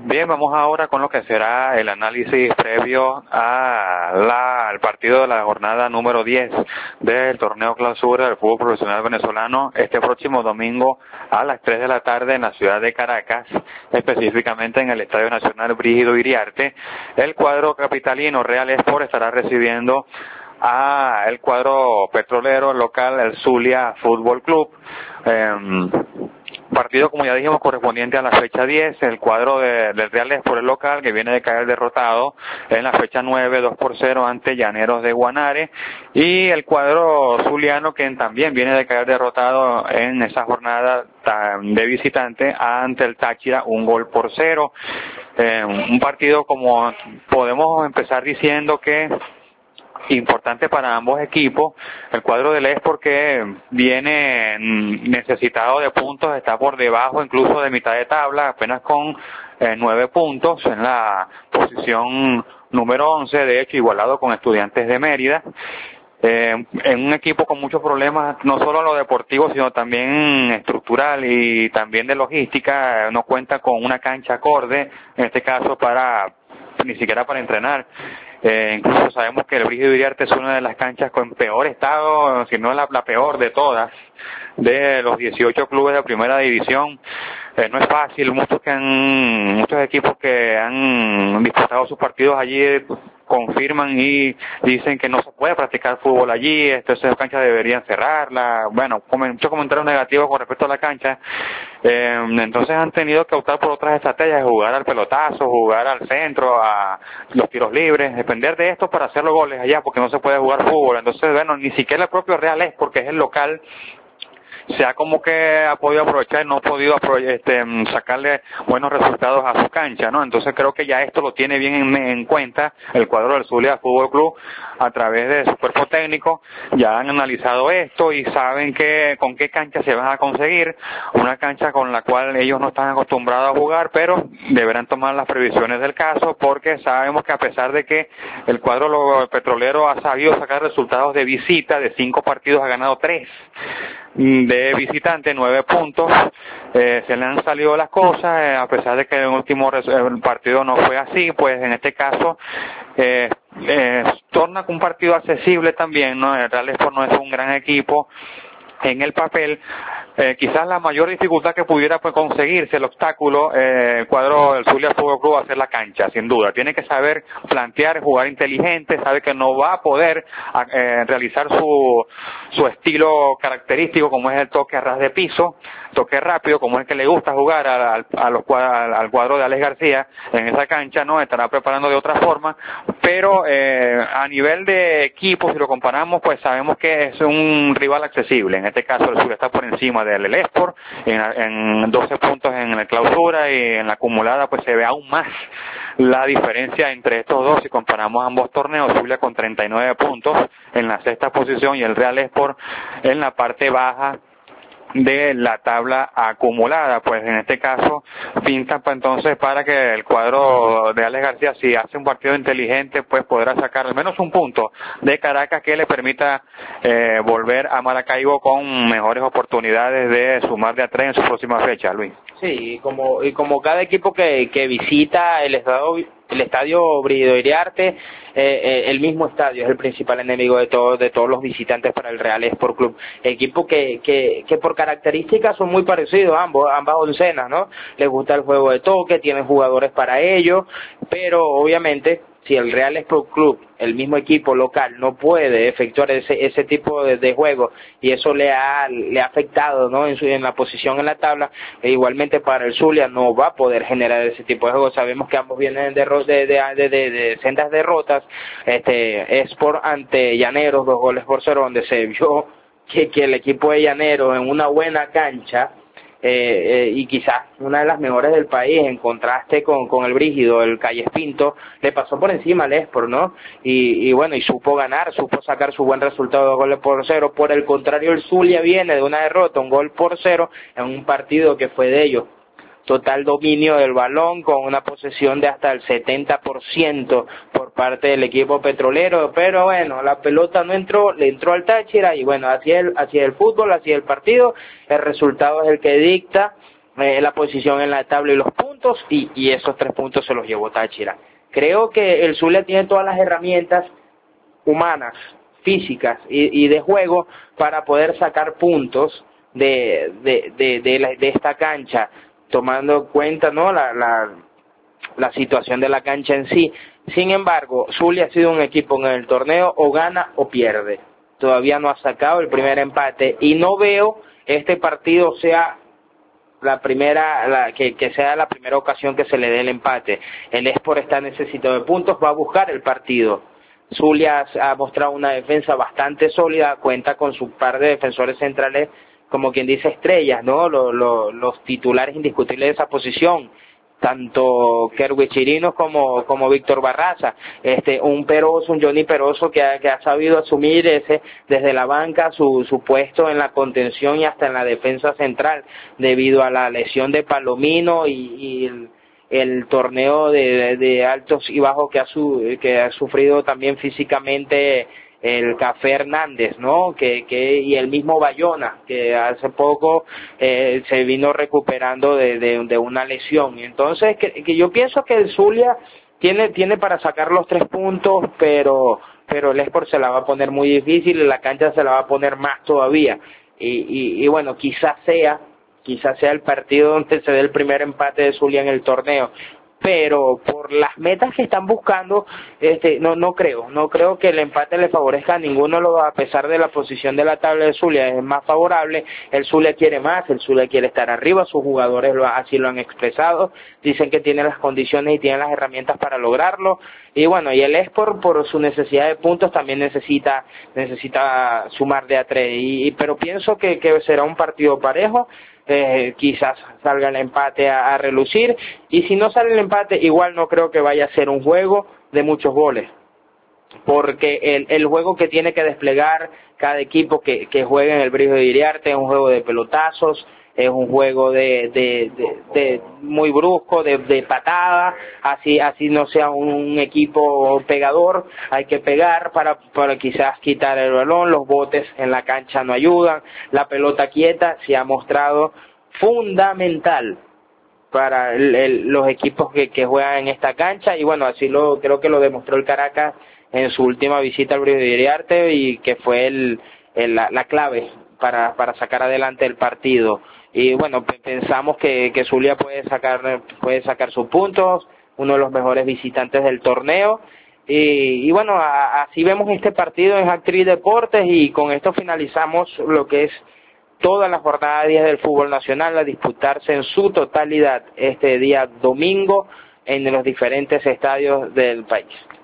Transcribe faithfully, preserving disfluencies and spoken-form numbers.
Bien, vamos ahora con lo que será el análisis previo a la, al partido de la jornada número diez del torneo clausura del fútbol profesional venezolano este próximo domingo a las tres de la tarde en la ciudad de Caracas, específicamente en el Estadio Nacional Brígido Iriarte. El cuadro capitalino Real Sport estará recibiendo a el cuadro petrolero local, el Zulia Fútbol Club. Eh, Partido, como ya dijimos, correspondiente a la fecha diez, el cuadro de, del Real Sport local, que viene de caer derrotado en la fecha nueve, dos por cero ante Llaneros de Guanare, y el cuadro zuliano, que también viene de caer derrotado en esa jornada de visitante ante el Táchira, un gol por cero. Eh, un partido, como podemos empezar diciendo, que importante para ambos equipos. El cuadro del Sport, que viene necesitado de puntos, está por debajo incluso de mitad de tabla, apenas con eh, nueve puntos en la posición número once, de hecho igualado con Estudiantes de Mérida. Eh, en un equipo con muchos problemas, no solo en lo deportivo, sino también estructural y también de logística. No cuenta con una cancha acorde, en este caso para ni siquiera para entrenar. Eh, incluso sabemos que el Brígido Iriarte es una de las canchas con peor estado, si no la, la peor de todas, de los dieciocho clubes de primera división. Eh, no es fácil, muchos que han, muchos equipos que han disputado sus partidos allí confirman y dicen que no se puede practicar fútbol allí, entonces canchas deberían cerrarla. Bueno, muchos comentarios negativos con respecto a la cancha. Eh, entonces han tenido que optar por otras estrategias, jugar al pelotazo, jugar al centro, a los tiros libres, depender de esto para hacer los goles allá, porque no se puede jugar fútbol. Entonces, bueno, ni siquiera el propio Real es, porque es el local, se ha como que ha podido aprovechar y no ha podido este, sacarle buenos resultados a su cancha, ¿no? Entonces creo que ya esto lo tiene bien en, en cuenta el cuadro del Zulia Fútbol Club a través de su cuerpo técnico. Ya han analizado esto y saben que con qué cancha se van a conseguir, una cancha con la cual ellos no están acostumbrados a jugar, pero deberán tomar las previsiones del caso, porque sabemos que a pesar de que el cuadro petrolero ha sabido sacar resultados de visita, de cinco partidos ha ganado tres, de visitante nueve puntos, eh, se le han salido las cosas, eh, a pesar de que el último el partido no fue así, pues en este caso eh, eh, torna con un partido accesible también, ¿no? El Real Sport no es un gran equipo en el papel. Eh, quizás la mayor dificultad que pudiera pues conseguirse el obstáculo, eh, el cuadro del Zulia Fútbol Club, va a ser la cancha, sin duda. Tiene que saber plantear, jugar inteligente, sabe que no va a poder eh, realizar su su estilo característico, como es el toque a ras de piso, toque rápido, como es el que le gusta jugar al, al, a los, al, al cuadro de Alex García en esa cancha, ¿no? Estará preparando de otra forma, pero eh, a nivel de equipo, si lo comparamos, pues sabemos que es un rival accesible. En este caso el Zulia está por encima del Sport en, en doce puntos en la clausura, y en la acumulada pues se ve aún más la diferencia entre estos dos si comparamos ambos torneos. Zulia con treinta y nueve puntos en la sexta posición y el Real Sport en la parte baja de la tabla acumulada. Pues en este caso pinta pues entonces para que el cuadro de Alex García, si hace un partido inteligente, pues podrá sacar al menos un punto de Caracas que le permita eh, volver a Maracaibo con mejores oportunidades de sumar de a tres en su próxima fecha, Luis. Sí, y como y como cada equipo que, que visita el estadio el estadio Brígido Iriarte, eh, eh, el mismo estadio es el principal enemigo de todos de todos los visitantes para el Real Sport Club. Equipo que que que por características son muy parecidos ambos ambas oncenas, ¿no? Les gusta el juego de toque, tienen jugadores para ello, pero obviamente si el Real Sport Club, el mismo equipo local, no puede efectuar ese ese tipo de, de juego, y eso le ha le ha afectado, ¿no? En su en la posición en la tabla, e igualmente para el Zulia no va a poder generar ese tipo de juego. Sabemos que ambos vienen de de de, de, de, de sendas derrotas. Este Sport ante Llaneros, dos goles por cero, donde se vio que, que el equipo de Llaneros en una buena cancha, Eh, eh, y quizás una de las mejores del país, en contraste con, con el Brígido, el Calles Pinto, le pasó por encima al Sport, ¿no? Y, y bueno, y supo ganar, supo sacar su buen resultado de goles por cero. Por el contrario, el Zulia viene de una derrota, un gol por cero, en un partido que fue de ellos. Total dominio del balón, con una posesión de hasta el setenta por ciento por parte del equipo petrolero, pero bueno, la pelota no entró, le entró al Táchira, y bueno, así es el, así es el fútbol, así es el partido, el resultado es el que dicta eh, la posición en la tabla y los puntos. puntos y, y esos tres puntos se los llevó Táchira. Creo que el Zulia tiene todas las herramientas humanas, físicas y, y de juego para poder sacar puntos de, de, de, de, la, de esta cancha, tomando en cuenta, ¿no?, la, la, la situación de la cancha en sí. Sin embargo, Zulia ha sido un equipo en el torneo o gana o pierde. Todavía no ha sacado el primer empate y no veo este partido sea la primera, la, que, que sea la primera ocasión que se le dé el empate. El Esport está necesitado de puntos, va a buscar el partido. Zulia ha mostrado una defensa bastante sólida, cuenta con su par de defensores centrales, como quien dice, estrellas, ¿no? Los, los, los titulares indiscutibles de esa posición, tanto Kerwin Chirinos como, como Víctor Barraza, este, un Peroso, un Johnny Peroso que ha, que ha sabido asumir ese desde la banca su, su puesto en la contención y hasta en la defensa central, debido a la lesión de Palomino y, y el, el torneo de, de, de altos y bajos que ha, su, que ha sufrido también físicamente el Café Hernández, ¿no? Que, que y el mismo Bayona, que hace poco eh, se vino recuperando de, de, de una lesión. Y entonces, que, que yo pienso que el Zulia tiene tiene para sacar los tres puntos, pero pero el Esport se la va a poner muy difícil y la cancha se la va a poner más todavía. Y, y, y bueno, quizás sea quizás sea el partido donde se dé el primer empate de Zulia en el torneo, pero por las metas que están buscando, este, no no creo, no creo que el empate le favorezca a ninguno, a pesar de la posición de la tabla de Zulia es más favorable. El Zulia quiere más, el Zulia quiere estar arriba, sus jugadores lo, así lo han expresado, dicen que tiene las condiciones y tiene las herramientas para lograrlo, y bueno, y el Esport por su necesidad de puntos también necesita necesita sumar de a tres, y, pero pienso que, que será un partido parejo. Eh, quizás salga el empate a, a relucir, y si no sale el empate igual no creo que vaya a ser un juego de muchos goles, porque el, el juego que tiene que desplegar cada equipo que, que juegue en el Brígido Iriarte es un juego de pelotazos, es un juego de, de, de, de muy brusco, de, de patada, así así no sea un equipo pegador, hay que pegar para, para quizás quitar el balón, los botes en la cancha no ayudan, la pelota quieta se ha mostrado fundamental para el, el, los equipos que, que juegan en esta cancha, y bueno, así lo creo que lo demostró el Caracas en su última visita al Brígido Iriarte, y que fue el, el, la, la clave para, para sacar adelante el partido. Y bueno, pensamos que, que Zulia puede sacar puede sacar sus puntos, uno de los mejores visitantes del torneo, y, y bueno, a, así vemos este partido en Actriz Deportes, y con esto finalizamos lo que es toda la jornada diez del fútbol nacional, a disputarse en su totalidad este día domingo en los diferentes estadios del país.